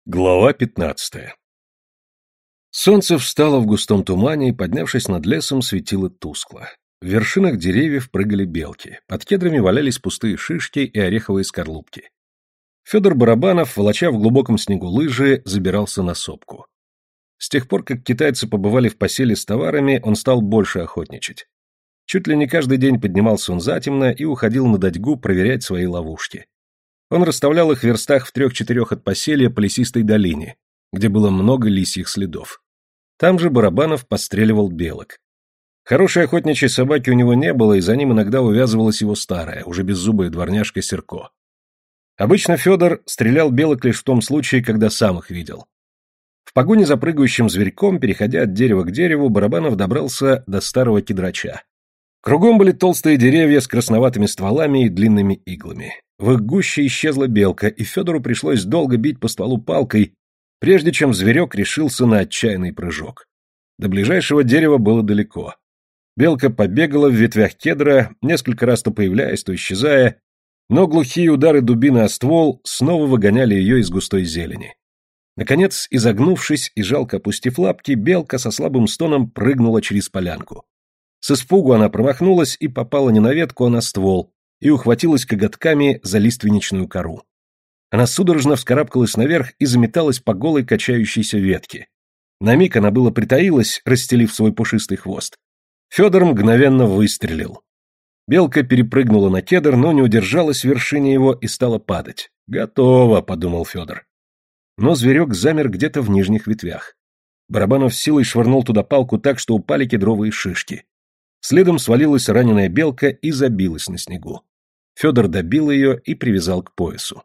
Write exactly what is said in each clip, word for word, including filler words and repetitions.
Глава пятнадцатая. Солнце встало в густом тумане и, поднявшись над лесом, светило тускло. В вершинах деревьев прыгали белки, под кедрами валялись пустые шишки и ореховые скорлупки. Федор Барабанов, волоча в глубоком снегу лыжи, забирался на сопку. С тех пор, как китайцы побывали в поселе с товарами, он стал больше охотничать. Чуть ли не каждый день поднимался он затемно и уходил на датьгу проверять свои ловушки. Он расставлял их в верстах в трех-четырех от поселия по лесистой долине, где было много лисьих следов. Там же Барабанов подстреливал белок. Хорошей охотничьей собаки у него не было, и за ним иногда увязывалась его старая, уже беззубая дворняжка Серко. Обычно Федор стрелял белок лишь в том случае, когда сам их видел. В погоне за прыгающим зверьком, переходя от дерева к дереву, Барабанов добрался до старого кедрача. Кругом были толстые деревья с красноватыми стволами и длинными иглами. В их гуще исчезла белка, и Федору пришлось долго бить по стволу палкой, прежде чем зверек решился на отчаянный прыжок. До ближайшего дерева было далеко. Белка побегала в ветвях кедра, несколько раз то появляясь, то исчезая, но глухие удары дубины о ствол снова выгоняли ее из густой зелени. Наконец, изогнувшись и жалко опустив лапки, белка со слабым стоном прыгнула через полянку. С испугу она промахнулась и попала не на ветку, а на ствол, и ухватилась коготками за лиственничную кору. Она судорожно вскарабкалась наверх и заметалась по голой качающейся ветке. На миг она было притаилась, расстелив свой пушистый хвост. Федор мгновенно выстрелил. Белка перепрыгнула на кедр, но не удержалась в вершине его и стала падать. «Готово», — подумал Федор. Но зверек замер где-то в нижних ветвях. Барабанов силой швырнул туда палку так, что упали кедровые шишки. Следом свалилась раненая белка и забилась на снегу. Федор добил ее и привязал к поясу.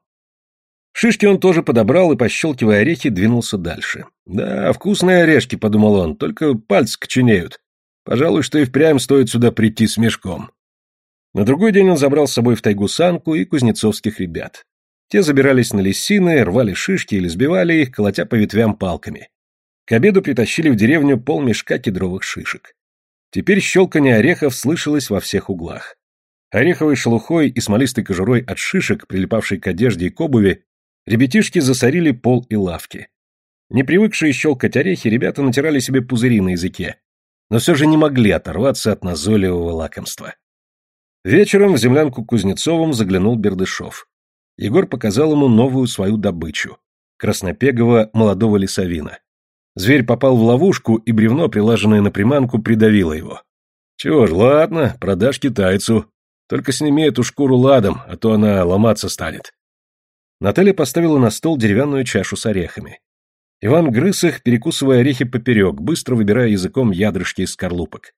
Шишки он тоже подобрал и, пощелкивая орехи, двинулся дальше. «Да, вкусные орешки», — подумал он, — «только пальцы коченеют. Пожалуй, что и впрямь стоит сюда прийти с мешком». На другой день он забрал с собой в тайгу Санку и кузнецовских ребят. Те забирались на лисины, рвали шишки или сбивали их, колотя по ветвям палками. К обеду притащили в деревню полмешка кедровых шишек. Теперь щелканье орехов слышалось во всех углах. Ореховой шелухой и смолистой кожурой от шишек, прилипавшей к одежде и к обуви, ребятишки засорили пол и лавки. Не привыкшие щелкать орехи, ребята натирали себе пузыри на языке, но все же не могли оторваться от назойливого лакомства. Вечером в землянку к Кузнецовым заглянул Бердышев. Егор показал ему новую свою добычу — краснопегого молодого лесовина. Зверь попал в ловушку, и бревно, прилаженное на приманку, придавило его. «Чего ж, ладно, продашь китайцу. Только сними эту шкуру ладом, а то она ломаться станет». Наталья поставила на стол деревянную чашу с орехами. Иван грыз их, перекусывая орехи поперек, быстро выбирая языком ядрышки из скорлупок.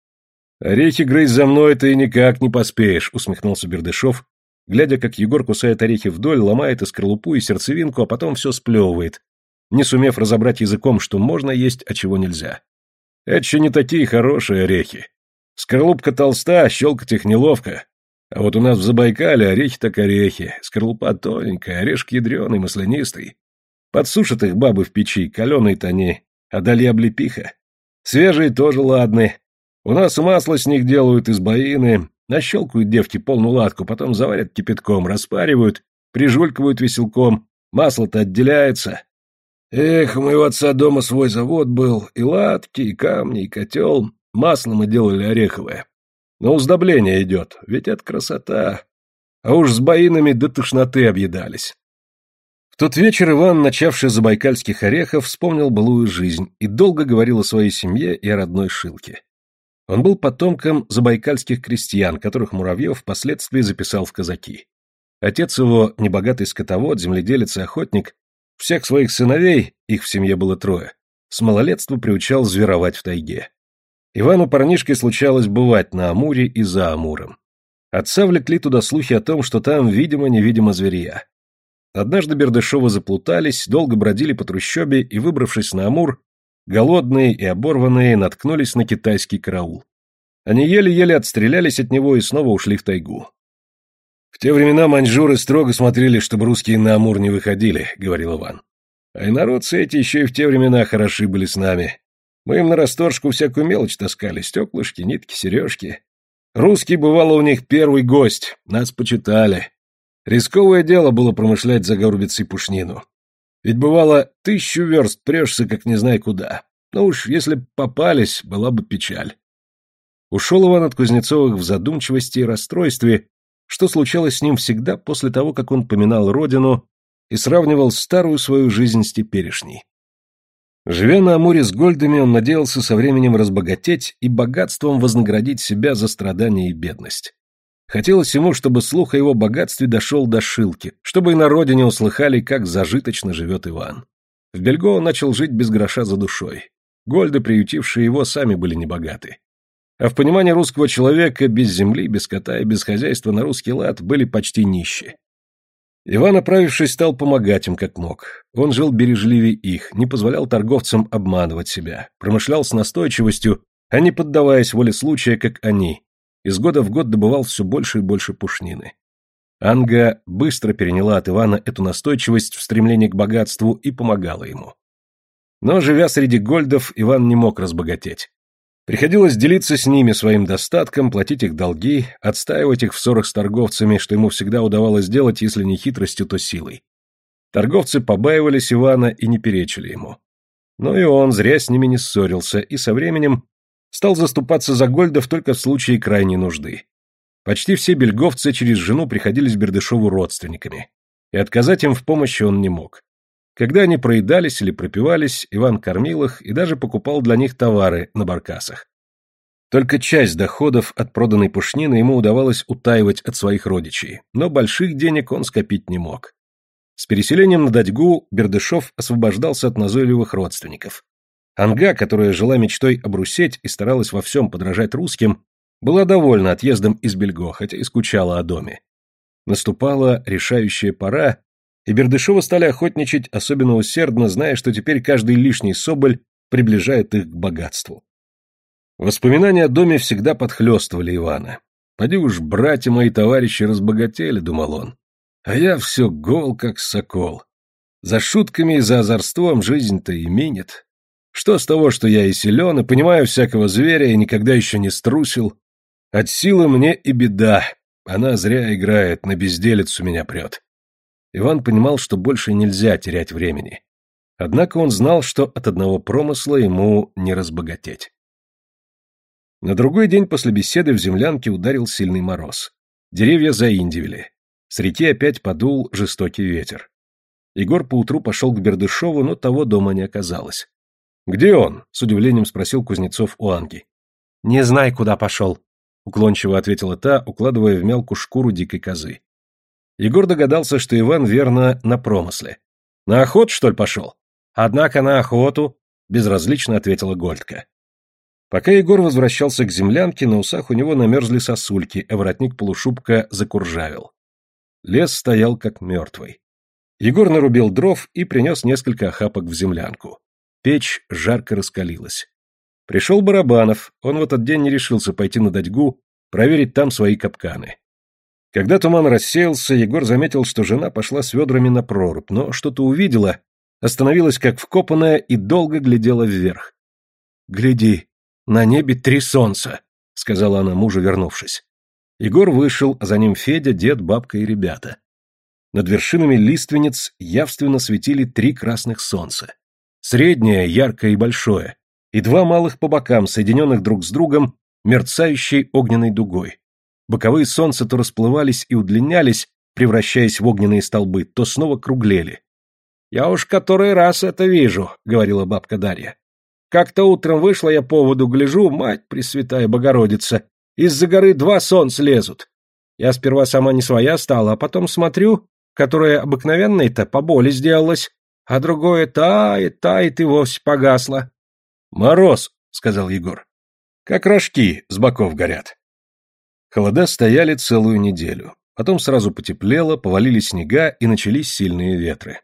«Орехи грызть за мной ты никак не поспеешь», — усмехнулся Бердышев, глядя, как Егор кусает орехи вдоль, ломает и скорлупу, и сердцевинку, а потом все сплевывает, не сумев разобрать языком, что можно есть, а чего нельзя. «Это еще не такие хорошие орехи. Скорлупка толста, щелкать их неловко. А вот у нас в Забайкале орехи так орехи, скорлупа тоненькая, орешек ядреный, маслянистый. Подсушат их бабы в печи, каленые-то они, а далее облепиха. Свежие тоже ладны. У нас масло с них делают из боины, нащелкают девки полную ладку, потом заварят кипятком, распаривают, прижулькивают веселком, масло-то отделяется. Эх, у моего отца дома свой завод был, и ладки, и камни, и котел. Масло мы делали ореховое. Но уздобление идет, ведь это красота. А уж с боинами до тошноты объедались». В тот вечер Иван, начавший с забайкальских орехов, вспомнил былую жизнь и долго говорил о своей семье и о родной Шилке. Он был потомком забайкальских крестьян, которых Муравьев впоследствии записал в казаки. Отец его, небогатый скотовод, земледелец и охотник, всех своих сыновей, их в семье было трое, с малолетства приучал зверовать в тайге. Ивану парнишке случалось бывать на Амуре и за Амуром. Отца влекли туда слухи о том, что там видимо-невидимо зверья. Однажды Бердышевы заплутались, долго бродили по трущобе и, выбравшись на Амур, голодные и оборванные, наткнулись на китайский караул. Они еле-еле отстрелялись от него и снова ушли в тайгу. «В те времена маньчжуры строго смотрели, чтобы русские на Амур не выходили», — говорил Иван. «А инородцы эти еще и в те времена хороши были с нами. Мы им на расторжку всякую мелочь таскали, стеклышки, нитки, сережки. Русский, бывало, у них первый гость, нас почитали. Рисковое дело было промышлять за горбицей пушнину. Ведь бывало, тысячу верст прешься, как не знай куда. Но уж если б попались, была бы печаль. Ушел Иван от Кузнецовых в задумчивости и расстройстве, что случалось с ним всегда после того, как он поминал родину и сравнивал старую свою жизнь с теперешней. Живя на Амуре с Гольдами, он надеялся со временем разбогатеть и богатством вознаградить себя за страдания и бедность. Хотелось ему, чтобы слух о его богатстве дошел до Шилки, чтобы и на родине услыхали, как зажиточно живет Иван. В Бельго он начал жить без гроша за душой. Гольды, приютившие его, сами были небогаты. А в понимании русского человека без земли, без скота и без хозяйства на русский лад были почти нищие. Иван, оправившись, стал помогать им как мог. Он жил бережливее их, не позволял торговцам обманывать себя, промышлял с настойчивостью, а не поддаваясь воле случая, как они. Из года в год добывал все больше и больше пушнины. Анга быстро переняла от Ивана эту настойчивость в стремлении к богатству и помогала ему. Но, живя среди гольдов, Иван не мог разбогатеть. Приходилось делиться с ними своим достатком, платить их долги, отстаивать их в ссорах с торговцами, что ему всегда удавалось делать, если не хитростью, то силой. Торговцы побаивались Ивана и не перечили ему. Но и он зря с ними не ссорился, и со временем стал заступаться за гольдов только в случае крайней нужды. Почти все бельговцы через жену приходились Бердышеву родственниками, и отказать им в помощи он не мог. Когда они проедались или пропивались, Иван кормил их и даже покупал для них товары на баркасах. Только часть доходов от проданной пушнины ему удавалось утаивать от своих родичей, но больших денег он скопить не мог. С переселением на Дадьгу Бердышев освобождался от назойливых родственников. Анга, которая жила мечтой обрусеть и старалась во всем подражать русским, была довольна отъездом из Бельго, хотя и скучала о доме. Наступала решающая пора, и Бердышевы стали охотничать особенно усердно, зная, что теперь каждый лишний соболь приближает их к богатству. Воспоминания о доме всегда подхлёстывали Ивана. «Поди уж, братья мои товарищи разбогатели», — думал он, — «а я все гол, как сокол. За шутками и за озорством жизнь-то и минет. Что с того, что я и силен, и понимаю всякого зверя, и никогда еще не струсил? От силы мне и беда, она зря играет, на безделицу меня прет». Иван понимал, что больше нельзя терять времени. Однако он знал, что от одного промысла ему не разбогатеть. На другой день после беседы в землянке ударил сильный мороз. Деревья заиндивели. С реки опять подул жестокий ветер. Егор поутру пошел к Бердышеву, но того дома не оказалось. «Где он?» — с удивлением спросил Кузнецов у Анги. «Не знай, куда пошел», — уклончиво ответила та, укладывая в мелкую шкуру дикой козы. Егор догадался, что Иван верно на промысле. «На охоту, что ли, пошел?» «Однако на охоту», — безразлично ответила Гольдка. Пока Егор возвращался к землянке, на усах у него намерзли сосульки, а воротник полушубка закуржавел. Лес стоял как мертвый. Егор нарубил дров и принес несколько охапок в землянку. Печь жарко раскалилась. Пришел Барабанов, он в этот день не решился пойти на Дадьгу, проверить там свои капканы. Когда туман рассеялся, Егор заметил, что жена пошла с ведрами на прорубь, но что-то увидела, остановилась как вкопанная и долго глядела вверх. «Гляди, на небе три солнца», — сказала она мужу, вернувшись. Егор вышел, а за ним Федя, дед, бабка и ребята. Над вершинами лиственниц явственно светили три красных солнца. Среднее, яркое и большое, и два малых по бокам, соединенных друг с другом, мерцающей огненной дугой. Боковые солнца то расплывались и удлинялись, превращаясь в огненные столбы, то снова круглели. «Я уж который раз это вижу», — говорила бабка Дарья. «Как-то утром вышла я по воду, гляжу, мать Пресвятая Богородица, из-за горы два солнца лезут. Я сперва сама не своя стала, а потом смотрю, которая обыкновенная-то поболе сделалась, а другое тает, тает и вовсе погасло». «Мороз», — сказал Егор. «Как рожки с боков горят». Холода стояли целую неделю. Потом сразу потеплело, повалили снега и начались сильные ветры.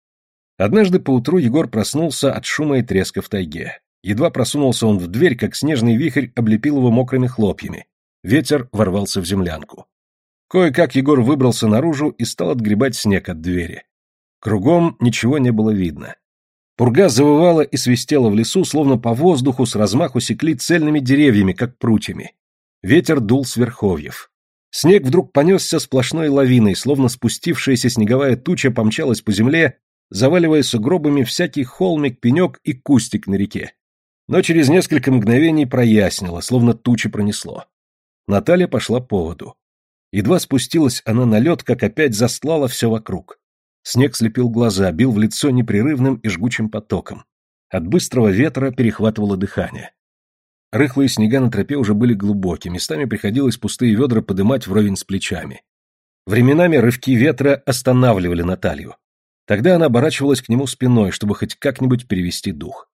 Однажды поутру Егор проснулся от шума и треска в тайге. Едва просунулся он в дверь, как снежный вихрь облепил его мокрыми хлопьями. Ветер ворвался в землянку. Кое-как Егор выбрался наружу и стал отгребать снег от двери. Кругом ничего не было видно. Пурга завывала и свистела в лесу, словно по воздуху с размаху секли цельными деревьями, как прутьями. Ветер дул с верховьев. Снег вдруг понесся сплошной лавиной, словно спустившаяся снеговая туча помчалась по земле заваливая сугробами всякий холмик, пенек и кустик на реке. Но через несколько мгновений прояснило, словно тучи пронесло. Наталья пошла по воду. Едва спустилась она на лед, как опять застлала все вокруг. Снег слепил глаза, бил в лицо непрерывным и жгучим потоком. От быстрого ветра перехватывало дыхание. Рыхлые снега на тропе уже были глубоки, местами приходилось пустые ведра подымать вровень с плечами. Временами рывки ветра останавливали Наталью. Тогда она оборачивалась к нему спиной, чтобы хоть как-нибудь перевести дух.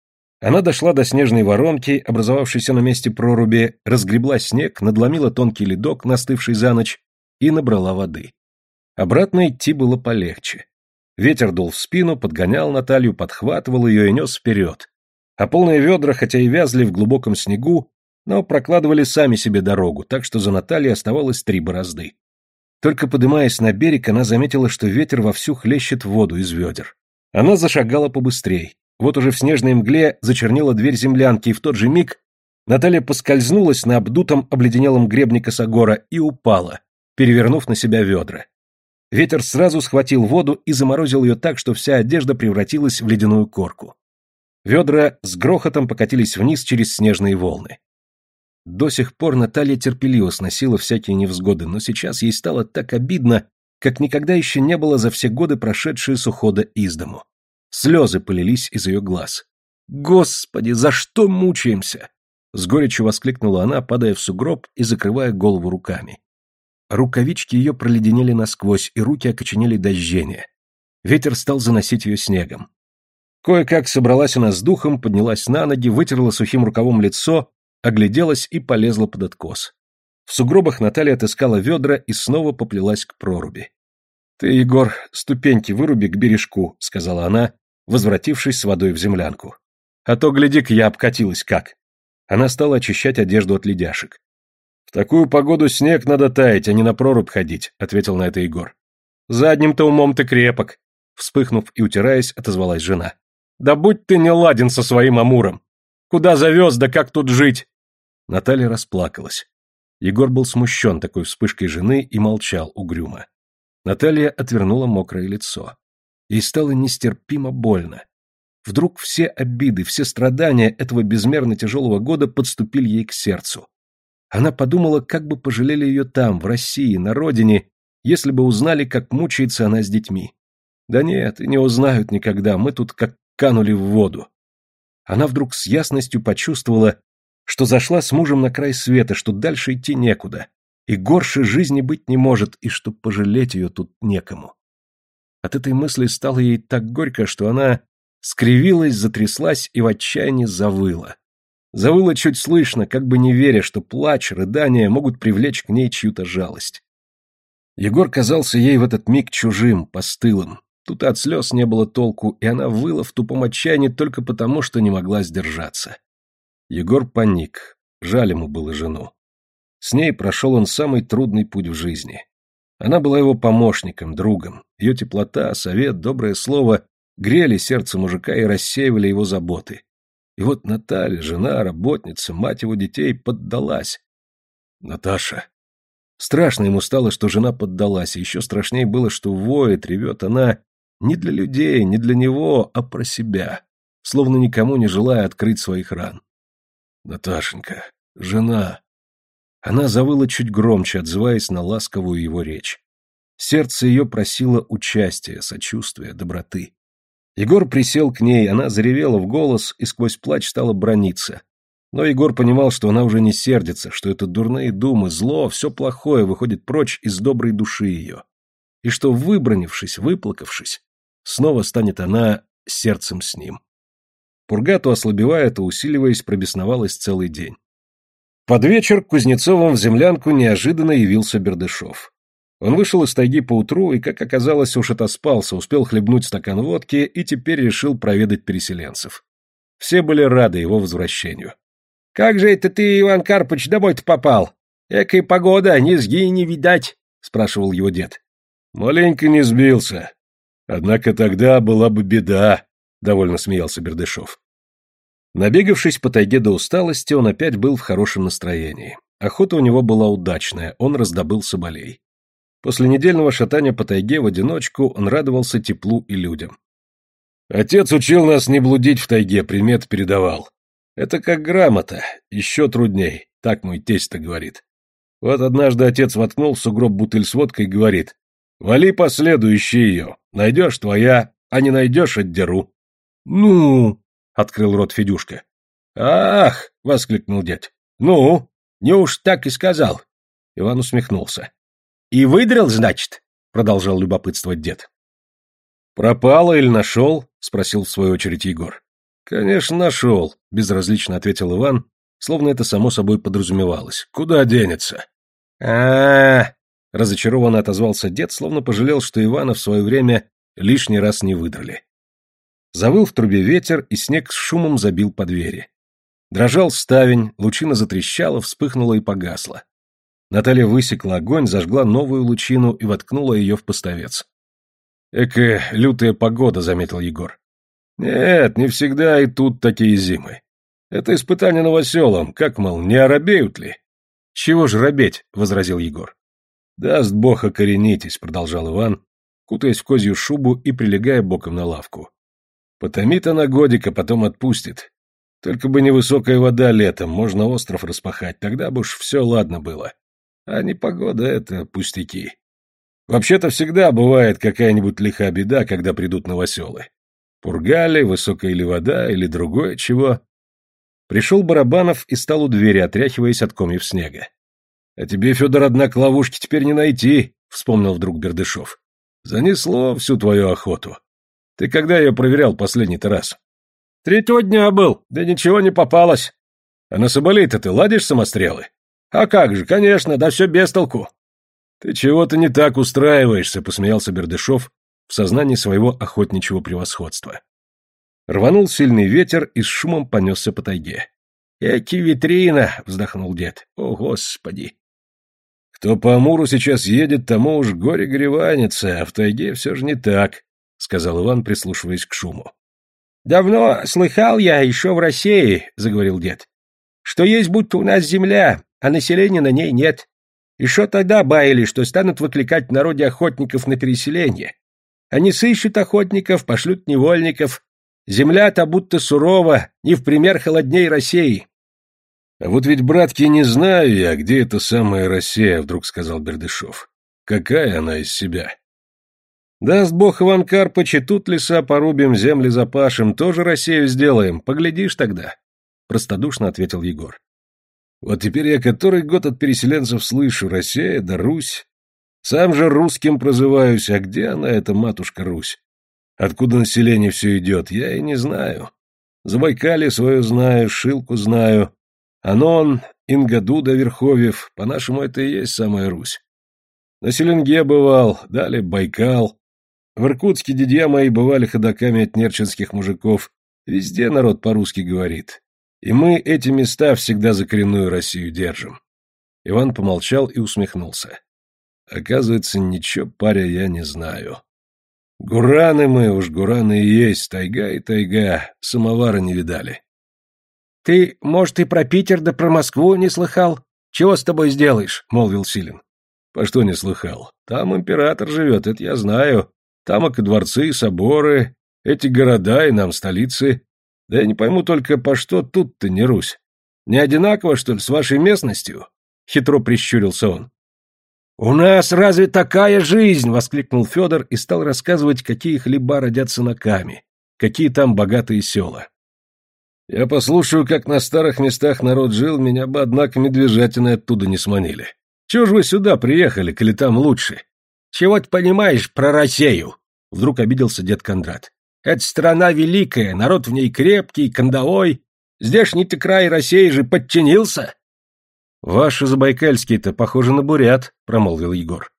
Она дошла до снежной воронки, образовавшейся на месте проруби, разгребла снег, надломила тонкий ледок, настывший за ночь, и набрала воды. Обратно идти было полегче. Ветер дул в спину, подгонял Наталью, подхватывал ее и нес вперед. А полные ведра, хотя и вязли в глубоком снегу, но прокладывали сами себе дорогу, так что за Натальей оставалось три борозды. Только подымаясь на берег, она заметила, что ветер вовсю хлещет воду из ведер. Она зашагала побыстрей. Вот уже в снежной мгле зачернела дверь землянки, и в тот же миг Наталья поскользнулась на обдутом обледенелом гребне косогора и упала, перевернув на себя ведра. Ветер сразу схватил воду и заморозил ее так, что вся одежда превратилась в ледяную корку. Ведра с грохотом покатились вниз через снежные волны. До сих пор Наталья терпеливо сносила всякие невзгоды, но сейчас ей стало так обидно, как никогда еще не было за все годы, прошедшие с ухода из дому. Слезы полились из ее глаз. «Господи, за что мучаемся?» С горечью воскликнула она, падая в сугроб и закрывая голову руками. Рукавички ее проледенели насквозь, и руки окоченели до жжения. Ветер стал заносить ее снегом. Кое-как собралась она с духом, поднялась на ноги, вытерла сухим рукавом лицо, огляделась и полезла под откос. В сугробах Наталья отыскала ведра и снова поплелась к проруби. «Ты, Егор, ступеньки выруби к бережку», — сказала она, возвратившись с водой в землянку. «А то, гляди-ка, я обкатилась как». Она стала очищать одежду от ледяшек. «В такую погоду снег надо таять, а не на прорубь ходить», — ответил на это Егор. «Задним-то умом ты крепок», — вспыхнув и утираясь, отозвалась жена. «Да будь ты не ладен со своим Амуром! Куда завез, да как тут жить?» Наталья расплакалась. Егор был смущен такой вспышкой жены и молчал угрюмо. Наталья отвернула мокрое лицо. Ей стало нестерпимо больно. Вдруг все обиды, все страдания этого безмерно тяжелого года подступили ей к сердцу. Она подумала, как бы пожалели ее там, в России, на родине, если бы узнали, как мучается она с детьми. Да нет, и не узнают никогда, мы тут как канули в воду. Она вдруг с ясностью почувствовала, что зашла с мужем на край света, что дальше идти некуда, и горше жизни быть не может, и что пожалеть ее тут некому. От этой мысли стало ей так горько, что она скривилась, затряслась и в отчаянии завыла. Завыла чуть слышно, как бы не веря, что плач, рыдания могут привлечь к ней чью-то жалость. Егор казался ей в этот миг чужим, постылым. Тут от слез не было толку, и она выла в тупом отчаянии только потому, что не могла сдержаться. Егор паник, жаль ему было жену. С ней прошел он самый трудный путь в жизни. Она была его помощником, другом. Ее теплота, совет, доброе слово грели сердце мужика и рассеивали его заботы. И вот Наталья, жена, работница, мать его детей, поддалась. Наташа. Страшно ему стало, что жена поддалась, и еще страшнее было, что воет, ревет она не для людей, не для него, а про себя, словно никому не желая открыть своих ран. Наташенька, жена. Она завыла чуть громче, отзываясь на ласковую его речь. Сердце ее просило участия, сочувствия, доброты. Егор присел к ней, она заревела в голос и сквозь плач стала браниться. Но Егор понимал, что она уже не сердится, что это дурные думы, зло, все плохое выходит прочь из доброй души ее. И что, выбранившись, выплакавшись, снова станет она сердцем с ним. Пурга, то ослабевая, то усиливаясь, пробесновалась целый день. Под вечер к Кузнецовым в землянку неожиданно явился Бердышев. Он вышел из тайги поутру и, как оказалось, уж отоспался, успел хлебнуть стакан водки и теперь решил проведать переселенцев. Все были рады его возвращению. — Как же это ты, Иван Карпыч, домой-то попал? Экая погода, низги не видать, — спрашивал его дед. — Маленько не сбился. Однако тогда была бы беда, — довольно смеялся Бердышев. Набегавшись по тайге до усталости, он опять был в хорошем настроении. Охота у него была удачная, он раздобыл соболей. После недельного шатания по тайге в одиночку он радовался теплу и людям. Отец учил нас не блудить в тайге, примет передавал. Это как грамота, еще трудней, так мой тесть-то говорит. Вот однажды отец воткнул в сугроб бутыль с водкой и говорит: «Вали по следу, ищи ее. Найдешь — твоя, а не найдешь — отдеру». «Ну?» — открыл рот Федюшка. «Ах!» — воскликнул дед. «Ну? Неуж так и сказал?» Иван усмехнулся. «И выдрал, значит?» — продолжал любопытствовать дед. «Пропало или нашел?» — спросил в свою очередь Егор. «Конечно, нашел», — безразлично ответил Иван, словно это само собой подразумевалось. «Куда денется?» А-а-а! Разочарованно отозвался дед, словно пожалел, что Ивана в свое время лишний раз не выдрали. Завыл в трубе ветер, и снег с шумом забил по двери. Дрожал ставень, лучина затрещала, вспыхнула и погасла. Наталья высекла огонь, зажгла новую лучину и воткнула ее в поставец. «Эка лютая погода», — заметил Егор. «Нет, не всегда и тут такие зимы. Это испытание новоселам, как, мол, не оробеют ли?» «Чего же робеть?» — возразил Егор. «Даст бог, окоренитесь», — продолжал Иван, кутаясь в козью шубу и прилегая боком на лавку. «Потомит она годика, потом отпустит. Только бы не высокая вода летом, можно остров распахать, тогда бы уж все ладно было. А непогода — это пустяки. Вообще-то всегда бывает какая-нибудь лиха беда, когда придут новоселы. Пурга ли, высокая ли вода, или другое чего». Пришел Барабанов и стал у двери, отряхиваясь от комьев снега. «А тебе, Федор, однако, ловушки теперь не найти», — вспомнил вдруг Бердышев. «Занесло всю твою охоту. Ты когда ее проверял последний-то раз?» «Третьего дня был, да ничего не попалось». «А на соболей-то ты ладишь самострелы?» «А как же, конечно, да все без толку». «Ты чего-то не так устраиваешься», — посмеялся Бердышев в сознании своего охотничьего превосходства. Рванул сильный ветер и с шумом понесся по тайге. «Эки витрина!» — вздохнул дед. «О, Господи!» «Кто по Амуру сейчас едет, тому уж горе гореванится, а в тайге все же не так», — сказал Иван, прислушиваясь к шуму. «Давно слыхал я еще в России, — заговорил дед, — что есть будто у нас земля, а населения на ней нет. Еще тогда баяли, что станут выкликать в народе охотников на переселение. Они сыщут охотников, пошлют невольников. Земля-то будто сурова, не в пример холодней России». «А вот ведь, братки, не знаю я, где эта самая Россия», — вдруг сказал Бердышев. «Какая она из себя?» «Даст бог, Иван Карпыч, и тут леса порубим, земли запашем, тоже Россию сделаем, поглядишь тогда», — простодушно ответил Егор. «Вот теперь я который год от переселенцев слышу: Россия да Русь. Сам же русским прозываюсь, а где она, эта матушка Русь? Откуда население все идет, я и не знаю. Забайкалье свое знаю, Шилку знаю. Анон, Ингоду да Верховьев, по-нашему это и есть самая Русь. На Селенге бывал, далее Байкал. В Иркутске дядья мои бывали ходоками от нерчинских мужиков. Везде народ по-русски говорит. И мы эти места всегда за коренную Россию держим». Иван помолчал и усмехнулся. «Оказывается, ничего, паря, я не знаю. Гураны мы, уж гураны и есть, тайга и тайга, самовара не видали». «Ты, может, и про Питер да про Москву не слыхал? Чего с тобой сделаешь?» — молвил Силин. «По что не слыхал? Там император живет, это я знаю. Там и дворцы, и соборы, эти города, и нам столицы. Да я не пойму только, по что тут-то не Русь? Не одинаково, что ли, с вашей местностью?» — хитро прищурился он. «У нас разве такая жизнь?» — воскликнул Федор и стал рассказывать, какие хлеба родятся на Каме, какие там богатые села. «Я послушаю, как на старых местах народ жил, меня бы, однако, медвежатины оттуда не сманили. Чего ж вы сюда приехали, коли там лучше?» «Чего ты понимаешь про Россию?» — вдруг обиделся дед Кондрат. «Это страна великая, народ в ней крепкий, кандалой. Здешний-то край России же подчинился». «Ваши забайкальские-то похожи на бурят», — промолвил Егор.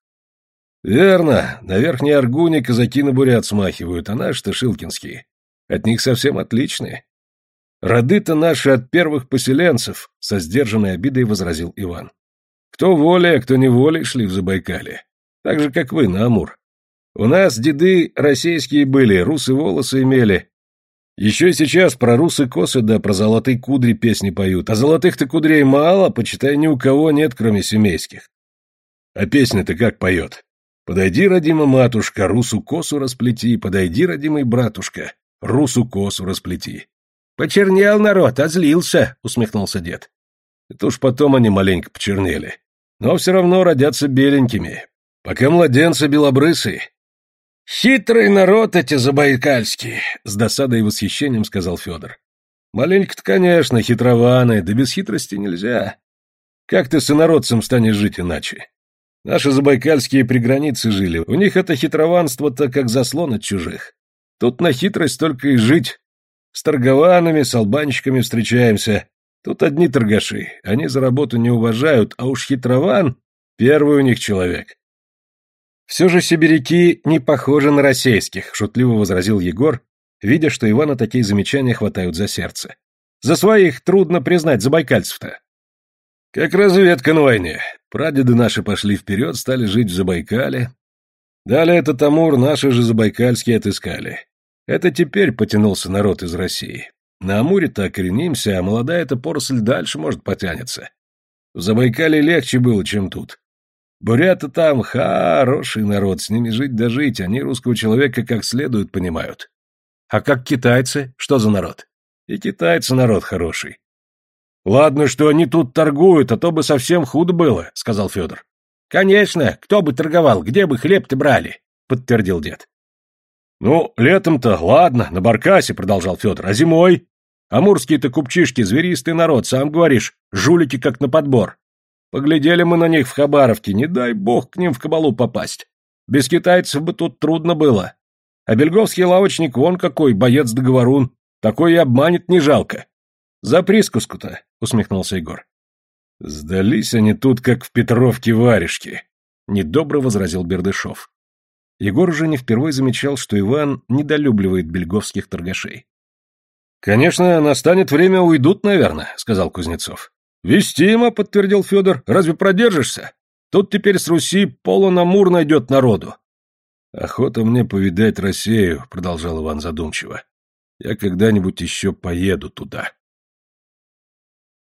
«Верно, на Верхней Аргуне казаки на бурят смахивают, а наши-то шилкинские. От них совсем отличные. Роды-то наши от первых поселенцев», — со сдержанной обидой возразил Иван. «Кто волей, а кто не волей шли в Забайкалье. Так же, как вы, на Амур. У нас деды российские были, русы волосы имели. Еще и сейчас про русы косы да про золотые кудри песни поют, а золотых-то кудрей мало, почитай, ни у кого нет, кроме семейских. А песня-то как поет? Подойди, родима матушка, русу косу расплети, подойди, родимый братушка, русу косу расплети. Почернел народ, озлился, усмехнулся дед. Это уж потом они маленько почернели. Но все равно родятся беленькими. Пока младенцы белобрысые. Хитрый народ эти забайкальские, с досадой и восхищением сказал Федор. Маленько-то, конечно, хитрованные, да без хитрости нельзя. Как ты с инородцем станешь жить иначе? Наши забайкальские при границе жили, у них это хитрованство-то как заслон от чужих. Тут на хитрость только и жить. С торгованами, с албанщиками встречаемся. Тут одни торгаши, они за работу не уважают, а уж хитрован — первый у них человек. Все же сибиряки не похожи на российских, шутливо возразил Егор, видя, что Ивана такие замечания хватают за сердце. За своих трудно признать забайкальцев-то. Как разведка на войне. Прадеды наши пошли вперед, стали жить в Забайкале. Далее этот Амур наши же забайкальские отыскали. Это теперь потянулся народ из России. На Амуре-то окоренимся, а молодая эта поросль дальше, может, потянется. В Забайкале легче было, чем тут. Буряты там хороший народ, с ними жить да жить, они русского человека как следует понимают. А как китайцы? Что за народ? И китайцы народ хороший. Ладно, что они тут торгуют, а то бы совсем худо было, сказал Федор. Конечно, кто бы торговал, где бы хлеб-то брали, подтвердил дед. Ну, летом-то, ладно, на баркасе, продолжал Федор, а зимой? Амурские-то купчишки, зверистый народ, сам говоришь, жулики как на подбор. Поглядели мы на них в Хабаровке, не дай бог к ним в кабалу попасть. Без китайцев бы тут трудно было. А бельговский лавочник вон какой, боец-договорун, такой и обманет не жалко. За присказку-то, усмехнулся Егор. Сдались они тут, как в Петровке варежки, недобро возразил Бердышев. Егор уже не впервые замечал, что Иван недолюбливает бельговских торгашей. «Конечно, настанет время, уйдут, наверное», — сказал Кузнецов. «Вестимо», — подтвердил Федор, — «разве продержишься? Тут теперь с Руси полон Амур найдет народу». «Охота мне повидать Россию», — продолжал Иван задумчиво. «Я когда-нибудь еще поеду туда».